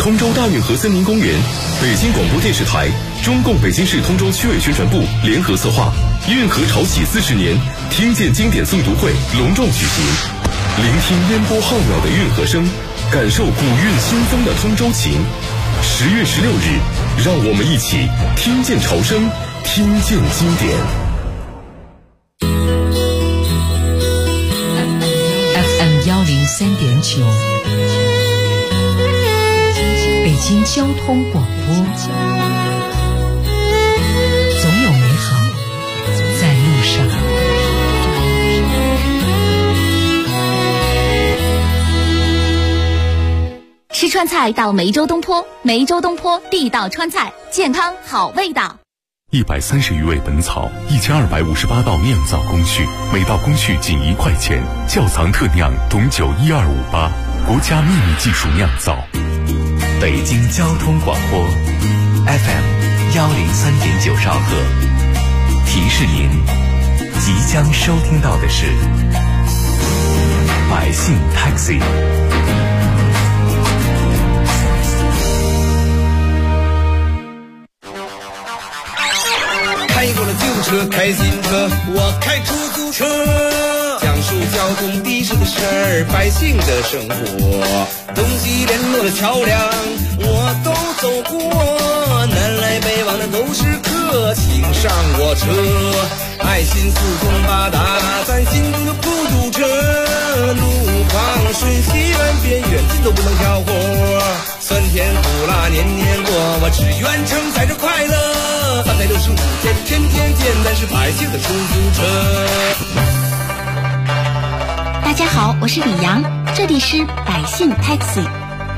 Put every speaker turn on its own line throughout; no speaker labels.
通州大运河森林公园，北京广播电视台、中共北京市通州区委宣传部联合策划，运河潮起40年听见经典诵读会隆重举行，聆听烟波浩渺的运河声，感受古韵新风的通州情。10月16日，让我们一起听见潮声，听见经典。
FM 103.9，北京交通广播，总有美好在路上。
吃川菜到梅州东坡，梅州东坡地道川菜，健康好味道。
130余味本草，1258道酿造工序，每道工序仅1块钱。窖藏特酿董酒12588，国家秘密技术酿造。
北京交通广播 FM 103.9兆赫，提示您即将收听到的是百姓 Taxi。
开过了旧车，开新车，我开出租车，讲述交通的士的事儿，百姓的生活，东西联络的桥梁我都走过，南来北往的都是客，请上我车，爱心四通八达，咱心中就不堵车，路况顺西南边远近都不能挑活，酸甜苦辣年年过，我只愿承载着快乐，365天天天见，咱是百姓的出租车。
大家好，我是李阳，这里是百姓 Taxi。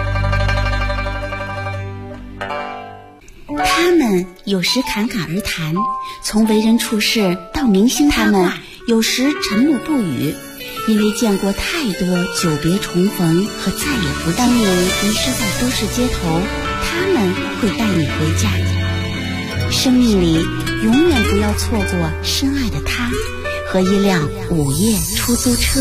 他们有时侃侃而谈，从为人处事到明星他们有时沉默不语，因为见过太多久别重逢和再也不当你迷失在都市街头，他们会带你回家。生命里永远不要错过深爱的他和一辆午夜出租车。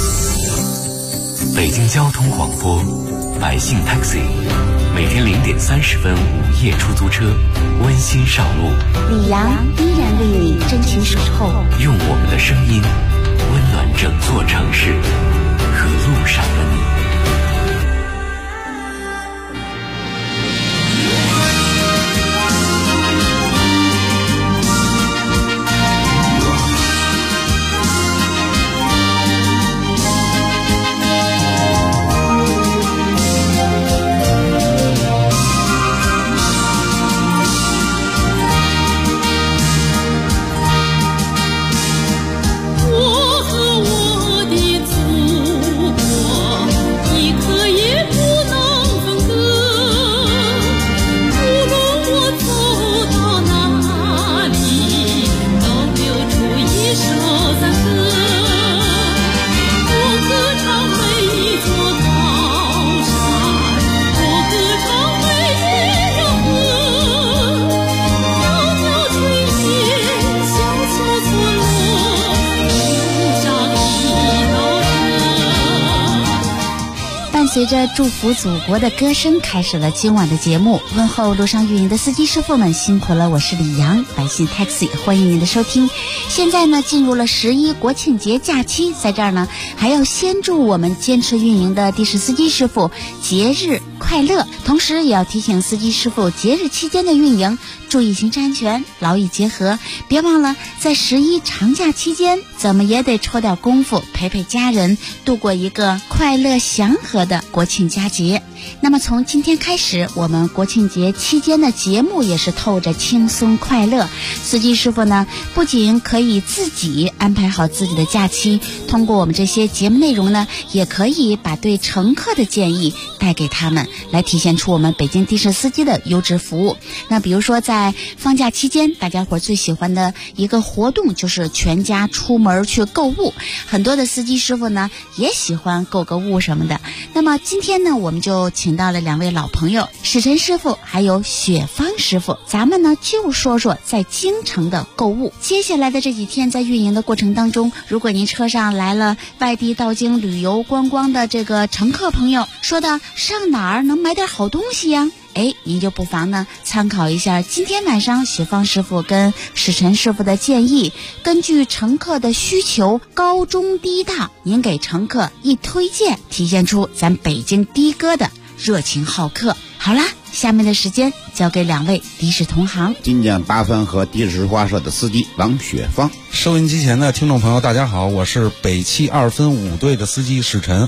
北京交通广播百姓 Taxi， 每天0点30分午夜出租车温馨上路，
李阳依然为你真情守候，
用我们的声音温暖整座城市和路上的你。
随着祝福祖国的歌声，开始了今晚的节目。问候路上运营的司机师傅们，辛苦了！我是李阳，百姓 Taxi， 欢迎您的收听。现在呢，进入了11国庆节假期，在这儿呢，还要先祝我们坚持运营的的士司机师傅节日快乐，同时也要提醒司机师傅节日期间的运营注意行车安全，劳逸结合。别忘了在11长假期间，怎么也得抽点功夫陪陪家人，度过一个快乐祥和的国庆佳节。那么从今天开始，我们国庆节期间的节目也是透着轻松快乐。司机师傅呢，不仅可以自己安排好自己的假期，通过我们这些节目内容呢，也可以把对乘客的建议带给他们，来体现出我们北京的士司机的优质服务。那比如说在放假期间，大家伙最喜欢的一个活动就是全家出门去购物，很多的司机师傅呢也喜欢购个物什么的。那么今天呢，我们就请到了2位老朋友，史晨师傅还有雪芳师傅。咱们呢就说说在京城的购物。接下来的这几天在运营的过程当中，如果您车上来了外地到京旅游观光的这个乘客朋友，说到上哪儿能买点好东西呀？您就不妨呢参考一下今天晚上雪芳师傅跟史晨师傅的建议，根据乘客的需求高中低档，您给乘客一推荐，体现出咱北京的哥的热情好客。好啦，下面的时间交给2位的士同行，
金建八分和的士花社的司机王雪芳。
收音机前的听众朋友大家好，我是北汽2分5队的司机史晨。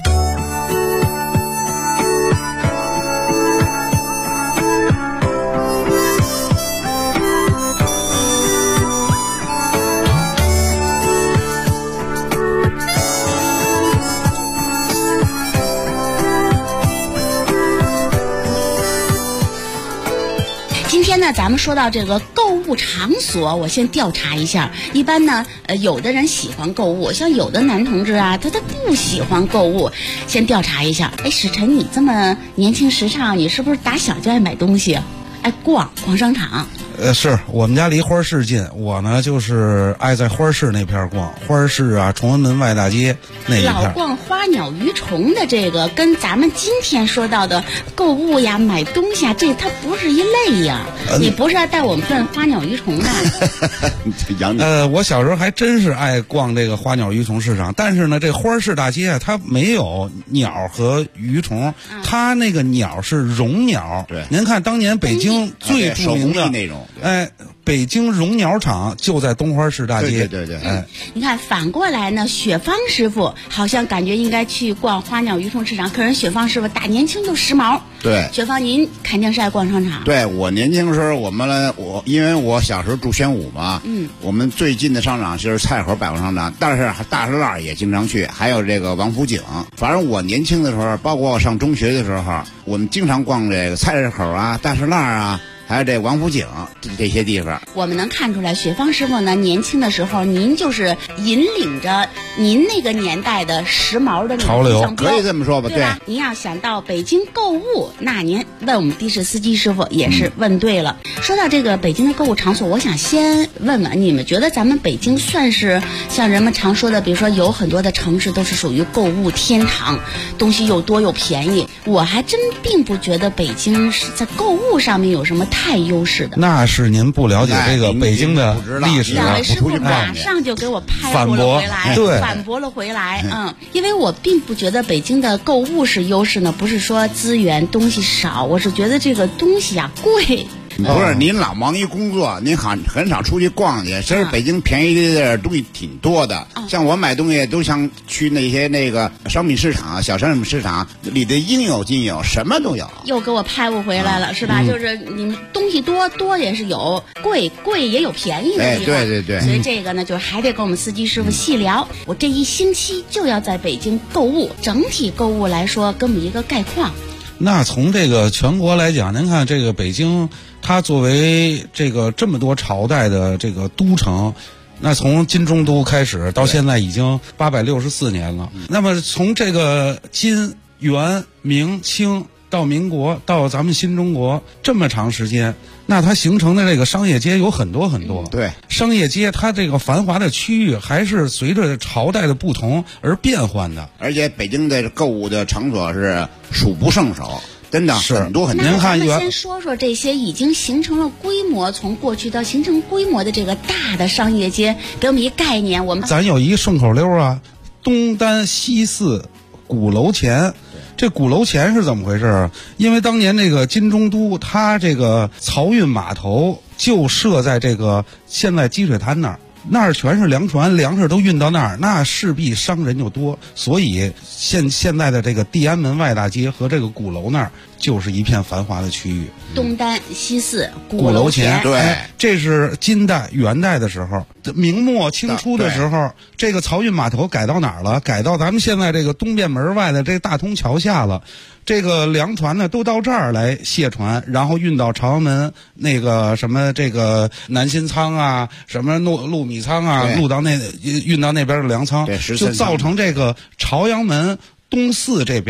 咱们说到这个购物场所，我先调查一下。一般呢，有的人喜欢购物，像有的男同志啊，他不喜欢购物。先调查一下。史晨，你这么年轻时尚，你是不是打小就爱买东西，爱逛商场？
是我们家离花市近，我呢就是爱在花市那片逛，花市啊，崇文门外大街那一片。
老逛花鸟鱼虫的这个，跟咱们今天说到的购物呀、买东西啊，这它不是一类呀。你不是要带我们转花鸟鱼虫的？
我小时候还真是爱逛这个花鸟鱼虫市场，但是呢，这花市大街啊，它没有鸟和鱼虫，它那个鸟是绒鸟。
对，
您看当年北京最著名的
那种。
北京绒鸟厂就在东花市大街。
对。
你看反过来呢，雪芳师傅好像感觉应该去逛花鸟鱼虫市场，可是雪芳师傅大年轻就时髦。
对，
雪芳您肯定是爱逛商场。
对，我年轻时候因为我小时候住宣武嘛，我们最近的商场就是菜口百货商场，但是大石栏也经常去，还有这个王府井。反正我年轻的时候，包括我上中学的时候，我们经常逛这个菜市口啊、大石栏啊。还有这王府井这些地方，
我们能看出来，雪芳师傅呢，年轻的时候，您就是引领着您那个年代的时髦的
潮流，
可以这么说吧？
对吧？您要想到北京购物，那您问我们的士司机师傅也是问对了。说到这个北京的购物场所，我想先问问你们，觉得咱们北京算是像人们常说的，比如说有很多的城市都是属于购物天堂，东西又多又便宜。我还真并不觉得北京是在购物上面有什么太优势的。
那是您不了解这个北京的历史。
两位师傅马上就给我拍驳了回来，反驳了回来。因为我并不觉得北京的购物是优势呢，不是说资源东西少，我是觉得这个东西啊贵。
不是，您老忙于工作，您很少出去逛去。其实北京便宜的东西挺多的，像我买东西都想去那些那个商品市场、小商品市场里的应有尽有，什么都有。
又给我拍不回来了，是吧？就是你们东西多也是有，贵也有便宜的地方。
对。
所以这个呢，就还得跟我们司机师傅细聊。我这一星期就要在北京购物，整体购物来说，给我们一个概况。
那从这个全国来讲，您看这个北京，它作为这个这么多朝代的这个都城，那从金中都开始到现在已经864年了。那么从这个金、元、明、清到民国到咱们新中国这么长时间，那它形成的这个商业街有很多很多。
对，
商业街它这个繁华的区域还是随着朝代的不同而变换的。
而且北京的购物的场所是数不胜手，真的是很多很多。
那咱们先说说这些已经形成了规模，从过去到形成规模的这个大的商业街，给我们一概念。
咱有一个顺口溜啊，东单西四鼓楼前。这鼓楼前是怎么回事？因为当年这个金中都，它这个漕运码头就设在这个现在积水滩那儿全是粮船，粮食都运到那儿，那势必商人就多，所以现在的这个地安门外大街和这个鼓楼那儿就是一片繁华的区域。
东单西四
鼓楼前，
对，
这是金代元代的时候，明末清初的时候，这个漕运码头改到哪儿了？改到咱们现在这个东便门外的这个大通桥下了。这个粮船呢都到这儿来卸船，然后运到朝阳门那个什么这个南新仓啊，什么陆米仓啊，运到那边的粮仓，就造成这个朝阳门东四这边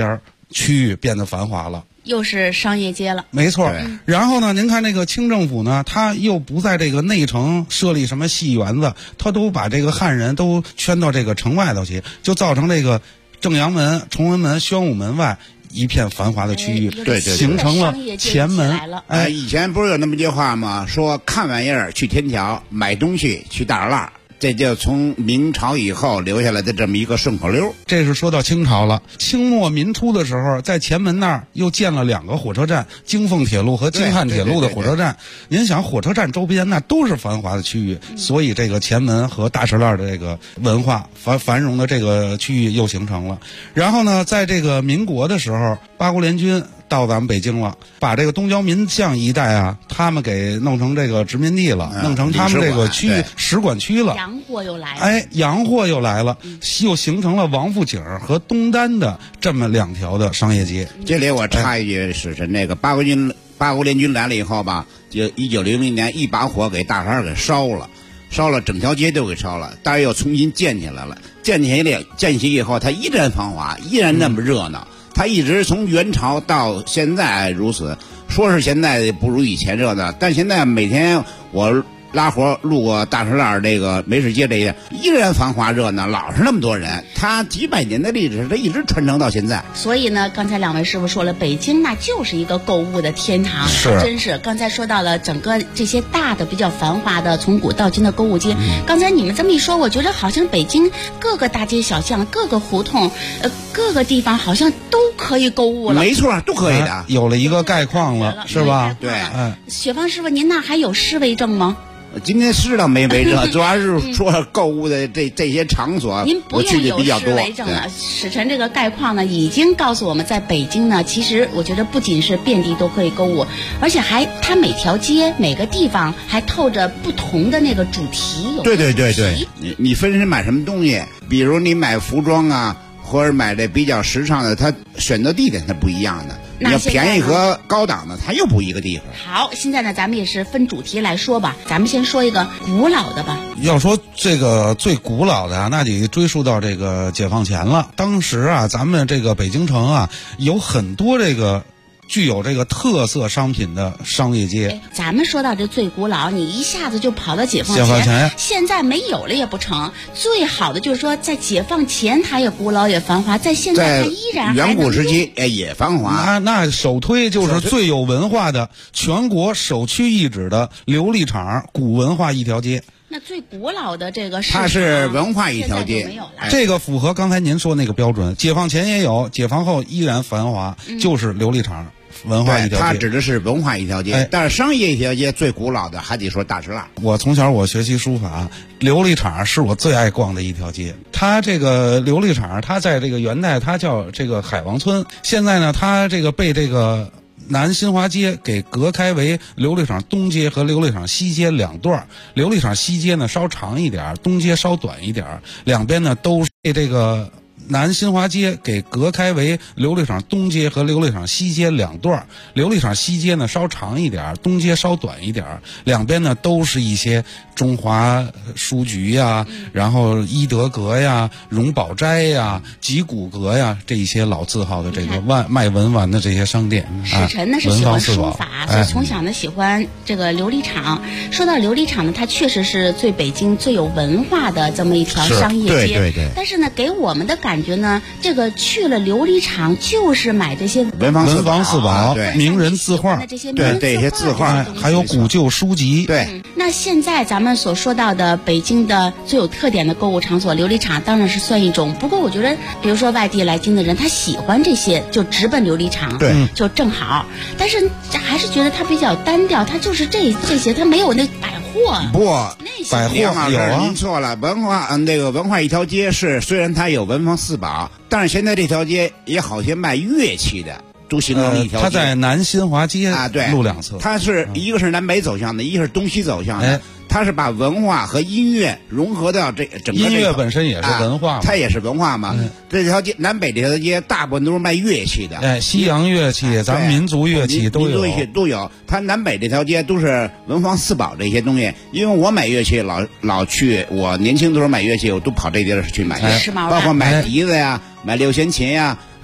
区域变得繁华了。
又是商业街了，
没错。
对
然后呢，您看这个清政府呢，他又不在这个内城设立什么戏园子，他都把这个汉人都圈到这个城外头去，就造成这个正阳门、崇文门、宣武门外一片繁华的区域，
对
形成了前门。
哎，以前不是有那么句话吗？说看玩意儿去天桥，买东西去大栅栏。这就从明朝以后留下来的这么一个顺口溜。
这是说到清朝了。清末民初的时候，在前门那儿又建了2个火车站，京凤铁路和京汉铁路的火车站。您想，火车站周边那都是繁华的区域，所以这个前门和大栅栏的这个文化繁荣的这个区域又形成了。然后呢，在这个民国的时候，八国联军到咱们北京了，把这个东郊民巷一带啊，他们给弄成这个殖民地了，弄成他们这个区域使馆区了。
洋货又来了，
哎，洋货又来了，又形成了王府井和东单的这么2条的商业街。
这里我插一句，是那个八国联军来了以后吧，就1900年一把火给大栅栏给烧了，整条街都给烧了，但是又重新建起来了。建起以后，它依然繁华，依然那么热闹。它一直从元朝到现在如此，说是现在不如以前热闹，但现在每天我拉活路过大栅栏这个梅市街这些，依然繁华热闹，老是那么多人。它几百年的历史，它一直传承到现在。
所以呢，刚才2位师傅说了，北京那就是一个购物的天堂，
是
真是。刚才说到了整个这些大的比较繁华的从古到今的购物街，刚才你们这么一说，我觉得好像北京各个大街小巷、各个胡同、各个地方好像都可以购物了。
没错，都可以的。
有了一个概况了，是吧？
对。
雪芳师傅，您那还有市卫证吗？
今天是倒没为证，主要是说购物的这些场所，
您不用有市为证了。史晨这个概况呢，已经告诉我们，在北京呢，其实我觉得不仅是遍地都可以购物，而且它每条街每个地方还透着不同的那个主题。
对，你分身买什么东西，比如你买服装啊，或者买这比较时尚的，它选择地点它不一样的。你要便宜和高档的，它又不一个地方。
好，现在呢，咱们也是分主题来说吧。咱们先说一个古老的吧。
要说这个最古老的啊，那得追溯到这个解放前了。当时啊，咱们这个北京城啊，有很多这个具有这个特色商品的商业街。
咱们说到这最古老，你一下子就跑到解放
前，
现在没有了也不成。最好的就是说，在解放前它也古老也繁华，在现在它依然
远古时期也繁华。
那首推就是最有文化的，全国首屈一指的琉璃厂古文化一条街。
那最古老的这个市场，
它是文化一条街，
这个符合刚才您说那个标准。解放前也有，解放后依然繁华，就是琉璃厂文化一条街。
它指的是文化一条街，但是商业一条街最古老的还得说大栅栏。
我从小我学习书法，琉璃厂是我最爱逛的一条街。它这个琉璃厂，它在这个元代它叫这个海王村，现在呢它这个被这个南新华街给隔开为琉璃厂东街和琉璃厂西街2段。琉璃厂西街呢稍长一点，东街稍短一点，两边呢都是被这个南新华街给隔开为琉璃厂东街和琉璃厂西街2段。琉璃厂西街呢稍长一点，东街稍短一点，两边呢都是一些中华书局呀，然后伊德阁呀、荣宝斋呀、吉古阁呀，这一些老字号的这个卖文玩的这些商店。
史晨呢是喜欢书法，所以从小呢喜欢这个琉璃厂。说到琉璃厂呢，它确实是最北京最有文化的这么一条商业街。
对。
但是呢，给我们的感觉呢，这个去了琉璃厂就是买这些
文房四宝，
名人字画，
对这些字画，
还有古旧书籍。
对。
那现在咱们所说到的北京的最有特点的购物场所，琉璃厂当然是算一种。不过我觉得，比如说外地来京的人，他喜欢这些，就直奔琉璃厂，
对，
就正好。但是还是觉得它比较单调，它就是这些，它没有那百货。
不，
百货有啊，
您错了。文化一条街是虽然它有文房四宝，但是现在这条街也好些卖乐器的。都形成一条街。
它在南新华街
对
路2侧。
它是一个是南北走向的，一个是东西走向的。它是把文化和音乐融合到整个。
音乐本身也是文化嘛，
它也是文化嘛。这条街南北这条街大部分都是卖乐器的。
西洋乐器，咱们民族乐器都有。
它南北这条街都是文房四宝这些东西。因为我买乐器老去，我年轻的时候买乐器，我都跑这地儿去买去，包括买笛子呀、买六弦琴呀。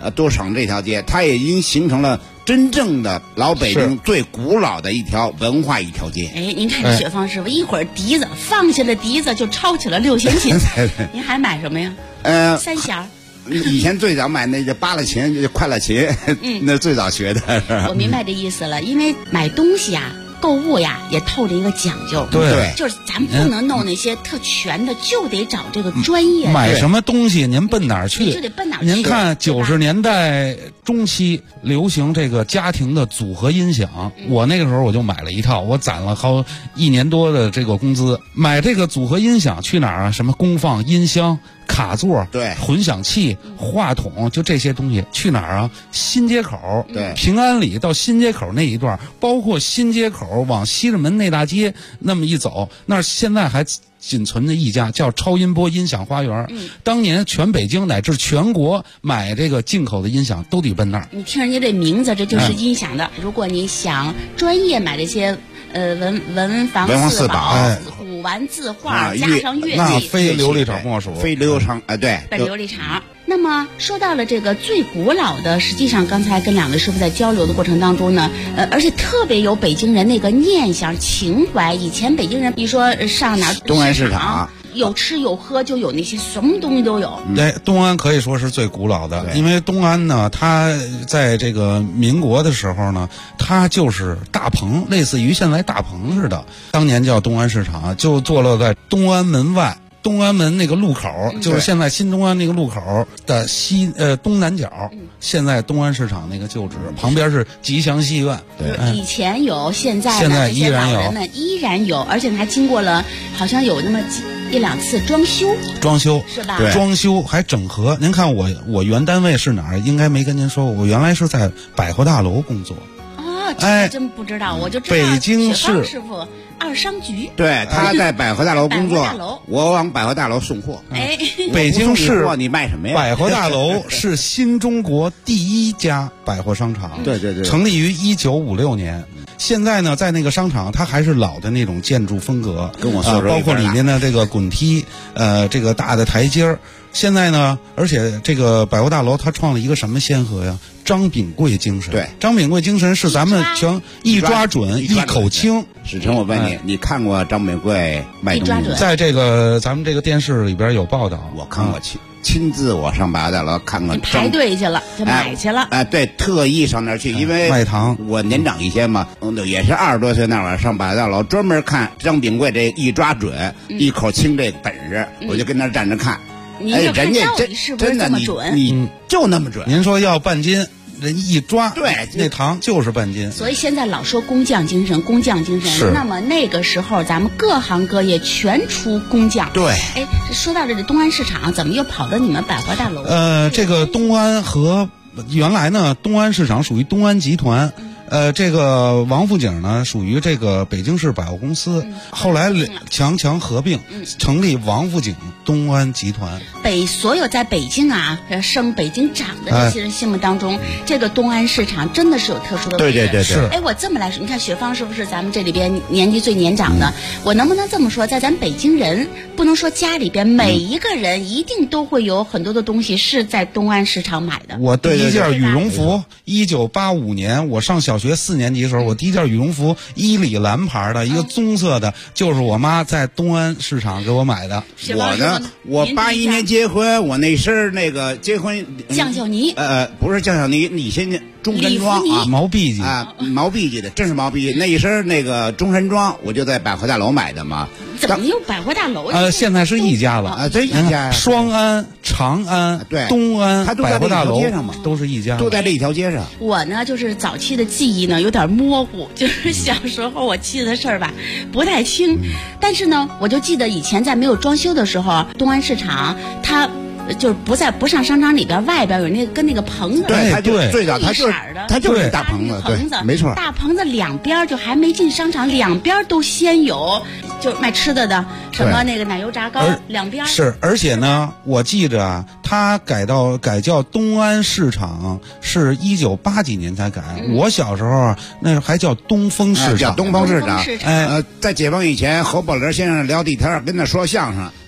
都省这条街，它也已经形成了真正的老北京最古老的一条文化一条街。
哎，您看这雪芳师傅，一会儿笛子放下了笛子就抄起了六弦琴，您还买什么呀？三弦。
以前最早买那个巴拉琴，就快乐琴，那最早学的。
我明白这意思了，因为买东西啊。购物呀，也透着一个讲究，
对，
就是咱不能弄那些特全的，就得找这个专业的。
买什么东西您奔哪儿去？
就得奔哪儿去。
您看90年代中期流行这个家庭的组合音响，我那个时候我就买了一套，我攒了好1年多的这个工资，买这个组合音响去哪儿啊？什么功放、音箱、卡座、
对，
混响器、话筒，就这些东西去哪儿啊？新街口，
对，
平安里到新街口那一段，包括新街口往西直门内大街那么一走，那儿现在还仅存着一家叫超音波音响花园。当年全北京乃至全国买这个进口的音响都得奔那儿。
你听人家这名字，这就是音响的。如果你想专业买这些文房四宝、古玩字画，加上乐器，
那非琉璃厂莫属，
非琉璃厂对，
奔琉璃厂。那么说到了这个最古老的，实际上刚才跟两位师傅在交流的过程当中呢，而且特别有北京人那个念想情怀。以前北京人一说上哪儿
东安市场，
有吃有喝，就有那些什么东西都有。
对，东安可以说是最古老的，因为东安呢，它在这个民国的时候呢，它就是大棚，类似于现在大棚似的。当年叫东安市场，就坐落在东安门外。东安门那个路口，就是现在新东安那个路口的东南角，现在东安市场那个旧址旁边是吉祥戏院。
对，以前有，现在
依然有，
老人们依然有，而且还经过了好像有那么1、2次装修是吧？
装修还整合。您看我原单位是哪儿？应该没跟您说过，我原来是在百货大楼工作。
哦，这还真不知道，我就知道
北京市
师傅2商局。
对，他在百货大楼工作，我往百货大楼送货。
哎，
北京市
你卖什么呀？
百货大楼是新中国第1家百货商场，
对，
成立于1956年。现在呢，在那个商场，它还是老的那种建筑风格，
跟我说
包括里面的这个滚梯，这个大的台阶儿。现在呢，而且这个百货大楼它创了一个什么先河呀？张秉贵精神。
对，
张秉贵精神是咱们一抓准、一口清。
史晨，我问你，你看过张秉贵卖东西？
在这个咱们这个电视里边有报道，
我看过亲自我上百货大楼看过，
排队去了，就买去了。
对，特意上那儿去，因为
卖糖，
我年长一些嘛，也是20多岁那会儿上百货大楼，专门看张秉贵这一抓准、一口清这本事，我就跟那儿站着看。
您就看到底是不是这么准？
你就那么准。
您说要半斤，人一抓，
对，
那糖就是半斤。
所以现在老说工匠精神，工匠精神。那么那个时候，咱们各行各业全出工匠。
对。
哎，说到这东安市场，怎么又跑到你们百货大楼？
这个东安和原来呢，东安市场属于东安集团。这个王府井呢属于这个北京市百货公司，后来强合并，成立王府井东安集团。
所有在北京啊升北京长的这些人心目当中，这个东安市场真的是有特殊的位置。
对，
是。
哎，我这么来说，你看雪芳是不是咱们这里边年纪最年长的？我能不能这么说，在咱北京人，不能说家里边每一个人一定都会有很多的东西是在东安市场买的。
我第一件羽绒服，1985年我上小学4年级的时候，我第一件羽绒服伊里蓝牌的一个棕色的，就是我妈在东安市场给我买的。
我呢，我81年结婚，我那身那个结婚
酱小呢，
不是酱小呢，你先中山装啊，
毛笔记
啊，毛笔记的，真是毛笔记。那一身那个中山装，我就在百货大楼买的嘛。
怎么又百货大楼？
现在是一家了
啊，这一家。
双安、长安、
对，
东安，
它
百货大楼
都
是一家，
都在这一条街上。
我呢，就是早期的记忆呢有点模糊，就是小时候我记得事儿吧不太清，但是呢，我就记得以前在没有装修的时候，东安市场它。就是不上商场里边，外边有那个跟那个棚子，
对，最早它就是大
棚
子，对，没错。
大棚子两边就还没进商场，两边都先有，就卖吃的什么那个奶油炸糕，两边
是。而且呢，我记着啊，它改叫东安市场是1980几年才改。我小时候那还叫东风市场，
叫东风市场。
哎，
在解放以前，侯宝林先生聊地摊跟那说相声。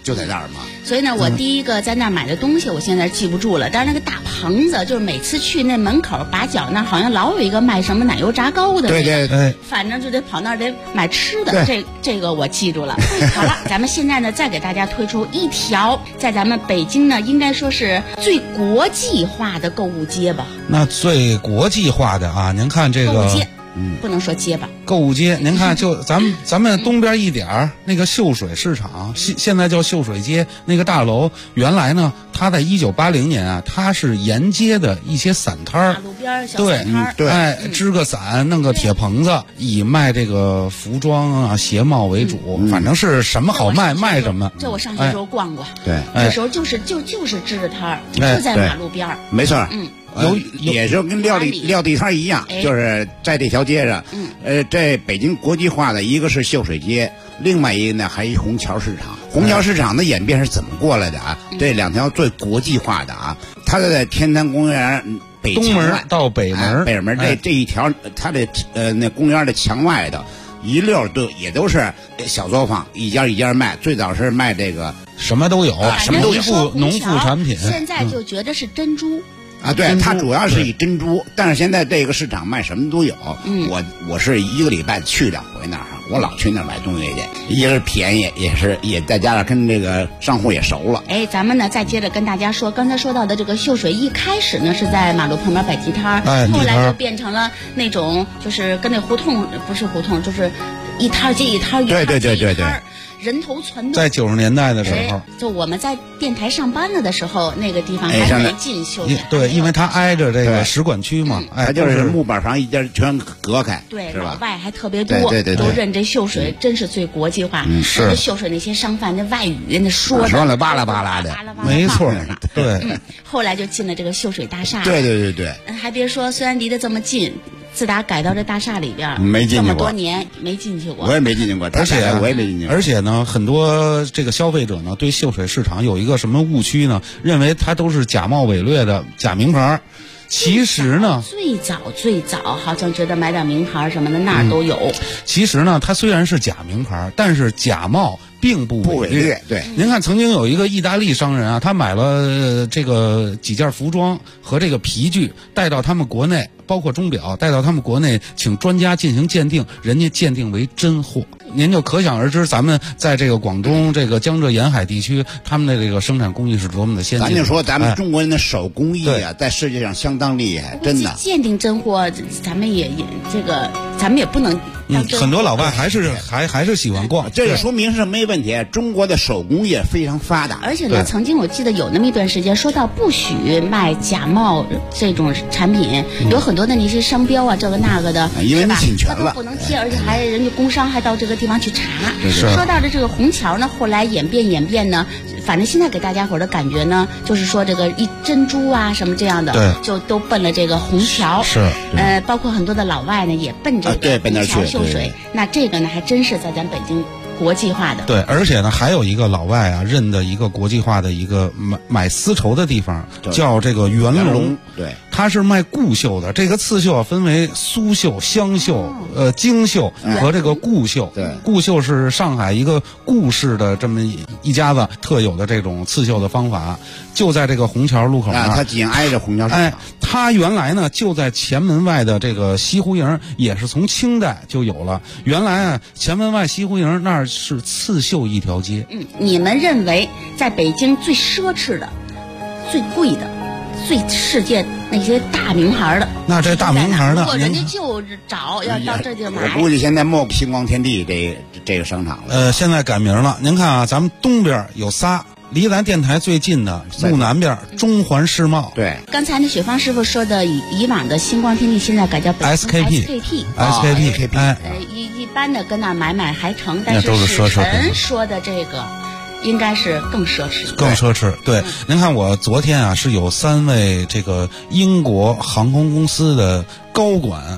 就在那儿嘛。
所以呢，我第一个在那儿买的东西，我现在记不住了。但是那个大棚子，就是每次去那门口把脚那儿，好像老有一个卖什么奶油炸糕的。
对对对，
反正就得跑那儿得买吃的。这个我记住了。好了，咱们现在呢，再给大家推出一条在咱们北京呢，应该说是最国际化的购物街吧。
那最国际化的啊，您看这个。
购物街。不能说街吧，
购物街，您看，就咱们东边一点儿那个秀水市场，现在叫秀水街那个大楼，原来呢，它在1980年啊，它是沿街的一些散摊儿，
马路边小散摊儿，
对，
哎，支个伞，弄个铁棚子，以卖这个服装啊、鞋帽为主，反正是什么好卖卖什么。
这我上学时候逛过，
对，
那时候就是支着摊儿，就在马路边儿，
没错，也是跟料理摊一样，就是在这条街上。在北京国际化的一个是秀水街，另外一个呢还有虹桥市场。虹桥市场的演变是怎么过来的啊？这两条最国际化的啊，它在天坛公园
东门到北门，
北门这一条，它的那公园的墙外的一溜也都是小作坊，一家一家卖。最早是卖这个
什么都有，
什么都有，
农副产品。
现在就觉得是珍珠。
对，它主要是以珍珠，但是现在这个市场卖什么都有。我是一个礼拜去2回那儿，我老去那儿买东西去，一个是便宜，也再加上跟这个商户也熟了。
咱们呢再接着跟大家说，刚才说到的这个秀水，一开始呢是在马路旁边摆地摊儿，后来就变成了那种就是跟那胡同不是胡同，就是一摊接一摊，
对，
人头攒动。
在90年代的时候，
就我们在电台上班了的时候，那个地方还没进秀水。
对，因为它挨着这个使馆区嘛，
它就是木板房一家全隔开。
对，
是吧？
老外还特别多，
对，
都认这秀水真是最国际化。
是
秀水那些商贩那外语那说
了巴拉巴拉的，
没错。对，
后来就进了这个秀水大厦。
对。
还别说，虽然离得这么近。自打改到这大厦里边，
没进去过，
这么多年没进去过，
我也没进去过，
而且
我也没进去过。
而且呢，很多这个消费者呢，对秀水市场有一个什么误区呢？认为它都是假冒伪劣的假名牌。其实呢，最早好像觉得买点名牌什么的那儿都有。其实呢，它虽然是假名牌，但是假冒并不伪劣。
对，
您看，曾经有一个意大利商人啊，他买了这个几件服装和这个皮具带到他们国内，包括钟表带到他们国内，请专家进行鉴定，人家鉴定为真货。您就可想而知，咱们在这个广东这个江浙沿海地区，他们的这个生产工艺是多么的先进。
咱就说咱们中国人的手工艺啊，在世界上相当厉害，真的。
鉴定真货，咱们也不能。
很多老外还是喜欢逛，
这个说明是没问题。中国的手工业非常发达，
而且呢，曾经我记得有那么一段时间，说到不许卖假冒这种产品，有很多的那些商标啊，这个那个的，
因为你侵权了，
它都不能贴，而且还人家工商还到这个地方去查。
是
说到的这个虹桥呢，后来演变呢，反正现在给大家伙的感觉呢，就是说这个一珍珠啊什么这样的，就都奔了这个虹桥。
是，
包括很多的老外呢也奔这个
奔那儿去。
秀水，那这个呢还真是在咱北京国际化的。
对，而且呢还有一个老外啊认的一个国际化的一个买丝绸的地方，叫这个元龙。
对，
它是卖固绣的。这个刺绣啊分为苏绣、湘绣、京绣和这个固绣。
对，
固绣是上海一个顾氏的这么一家子特有的这种刺绣的方法，就在这个虹桥路口那儿。
它紧挨着虹桥市场。
它原来呢就在前门外的这个西湖营，也是从清代就有了。原来啊，前门外西湖营那儿是刺绣一条街。
你们认为在北京最奢侈的、最贵的、最世界那些大名牌的？
那这大名牌的，
如果人家就找要到这就买。
我估计现在没星光天地这个商场了。
现在改名了。您看啊，咱们东边有仨。离咱电台最近的路南边中环世贸。
对，
刚才那雪芳师傅说的以往的星光天地，现在改叫北京 SKP。一般的跟那买还成，但是史晨说的这个应该是更奢侈。
对，您看我昨天啊是有3位这个英国航空公司的高管。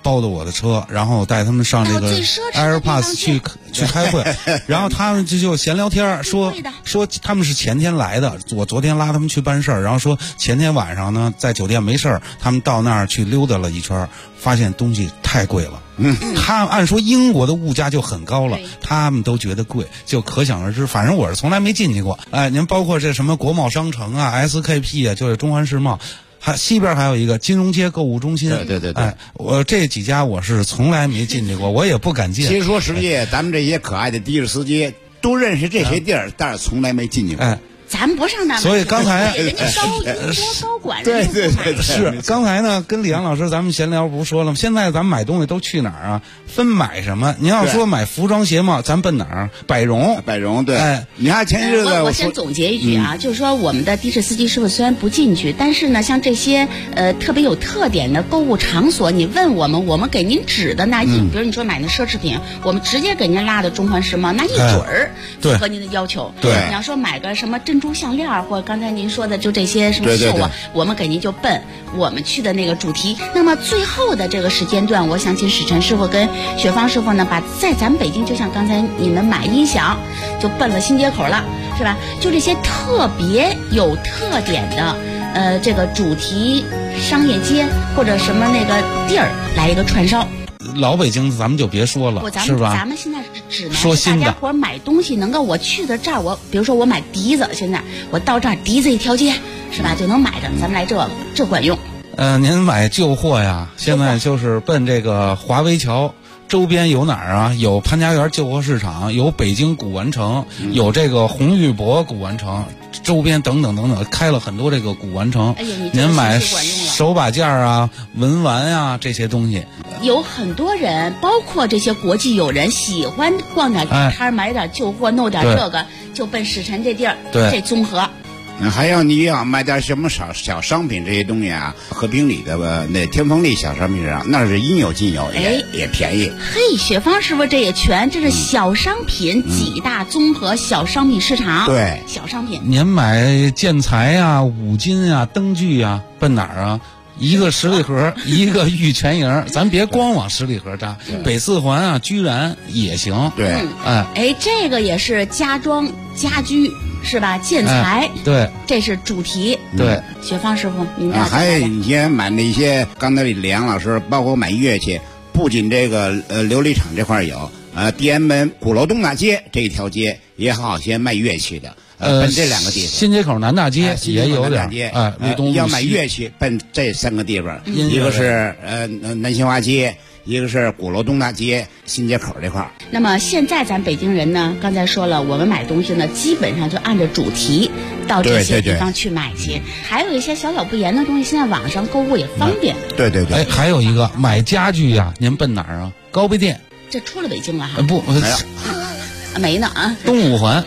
包的我的车，然后带他们上这个 AirPass 去开会，然后他们就闲聊天说他们是前天来的，我昨天拉他们去办事儿，然后说前天晚上呢在酒店没事儿，他们到那儿去溜达了一圈，发现东西太贵了。他按说英国的物价就很高了，他们都觉得贵，就可想而知。反正我是从来没进去过。您包括这什么国贸商城啊、SKP 啊，就是中环世贸。西边还有一个金融街购物中心，
对，
我这几家我是从来没进去过，我也不敢进。
其实说实际，咱们这些可爱的的士司机都认识这些地儿，但是从来没进去过。
咱不上那，
所以刚才
人家高管，
对，
是刚才呢，跟李阳老师咱们闲聊不是说了吗？现在咱们买东西都去哪儿啊？分买什么？您要说买服装鞋帽，咱奔哪儿？百荣，
对。你看前日子
我先总结一句啊，就是说我们的的士司机师傅虽然不进去，但是呢，像这些特别有特点的购物场所，你问我们给您指的那比如你说买那奢侈品，我们直接给您拉到中环世贸，那一准儿符合您的要求。
对，
你要说买个什么珍珠项链，或者刚才您说的就这些什么秀啊，我们给您就奔我们去的那个主题。那么最后的这个时间段，我想请史晨师傅跟雪芳师傅呢，把在咱们北京，就像刚才你们买音响就奔了新街口了，是吧？就这些特别有特点的这个主题商业街或者什么那个地儿来一个串烧。
老北京咱们就别说了，是吧？
咱们现在只能
说新的，
大家伙买东西能够我去的这儿，我比如说我买笛子，现在我到这儿笛子一条街，是吧，就能买着。咱们来这管用。
您买旧货呀，现在就是奔这个华威桥。周边有哪儿啊？有潘家园旧货市场，有北京古玩城，有这个红玉博古玩城，周边等等开了很多这个古玩城。您买手把件啊、文玩啊这些东西，
有很多人，包括这些国际友人，喜欢逛点摊买点旧货，弄点这个，就奔史晨这地儿，这综合。
还有你要买点什么小商品这些东西啊，和平里的那天丰利小商品上那是应有尽有，也便宜。
嘿，雪芳师傅这也全，这是小商品几大综合小商品市场。
对，
小商品。
您买建材啊、五金啊、灯具啊，奔哪儿啊？一个十里河，一个玉泉营，咱别光往十里河扎，北四环啊、居然也行。
对，
这个也是家装家居。是吧？建材，
对，
这是主题。
对，
雪芳师傅，您
还有你先买那些，刚才李阳老师，包括买乐器，不仅这个琉璃厂这块有，地安门鼓楼东大街这一条街也好些卖乐器的，奔这两个地方。
新街口南大街也有点，路东
要买乐器奔这三个地方，一个是南新华街。一个是鼓楼东大街新街口这块儿。
那么现在咱北京人呢，刚才说了，我们买东西呢，基本上就按照主题到这些地方去买去。还有一些小不言的东西，现在网上购物也方便。
对。
还有一个买家具呀，您奔哪儿啊？高碑店。
这出了北京了哈？
不，
没呢啊。
东五环。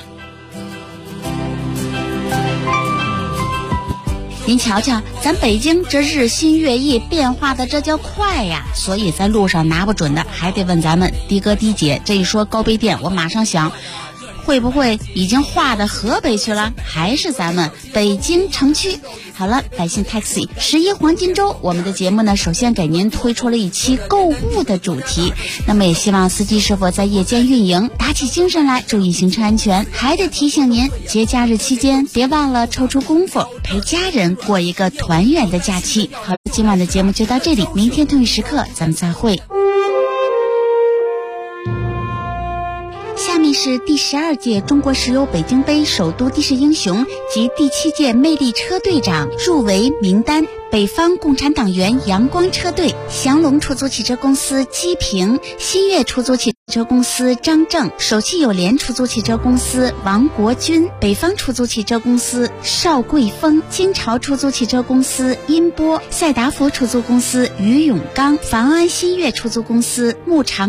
您瞧瞧，咱北京这日新月异，变化的这叫快呀！所以在路上拿不准的，还得问咱们的哥的姐。这一说高碑店，我马上想，会不会已经划到河北去了？还是咱们北京城区？好了，百姓 Taxi 11黄金周，我们的节目呢，首先给您推出了一期购物的主题。那么也希望司机师傅在夜间运营，打起精神来，注意行车安全。还得提醒您，节假日期间别忘了抽出功夫陪家人过一个团圆的假期。好，今晚的节目就到这里，明天同一时刻咱们再会。下面是第12届中国石油北京杯首都的士英雄及第7届魅力车队长入围名单：北方共产党员阳光车队、祥龙出租汽车公司姬平、新月出租汽车公司张正、首汽友联出租汽车公司王国军、北方出租汽车公司邵桂峰、金朝出租汽车公司殷波、赛达福出租公司于永刚、防安新月出租公司穆长